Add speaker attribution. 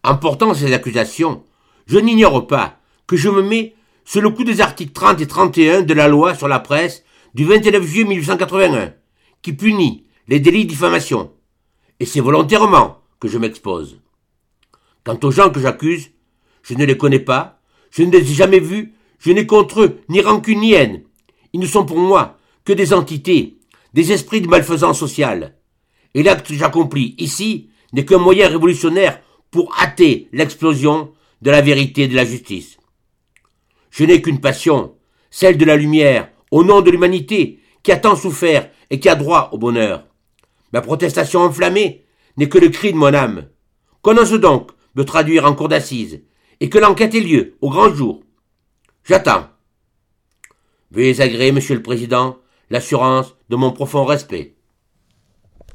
Speaker 1: En portant ces accusations, je n'ignore pas que je me mets sous le coup des articles 30 et 31 de la loi sur la presse du 29 juillet 1881, qui punit les délits de diffamation. Et c'est volontairement que je m'expose. Quant aux gens que j'accuse, je ne les connais pas, je ne les ai jamais vus, je n'ai contre eux ni rancune ni haine. Ils ne sont pour moi que des entités, des esprits de malfaisance sociale. Et l'acte que j'accomplis ici n'est qu'un moyen révolutionnaire pour hâter l'explosion de la vérité et de la justice. Je n'ai qu'une passion, celle de la lumière, au nom de l'humanité, qui a tant souffert et qui a droit au bonheur. Ma protestation enflammée n'est que le cri de mon âme. Qu'on ose donc me traduire en cour d'assises, et que l'enquête ait lieu au grand jour. J'attends. Veuillez agréer, Monsieur le Président, l'assurance de mon profond respect.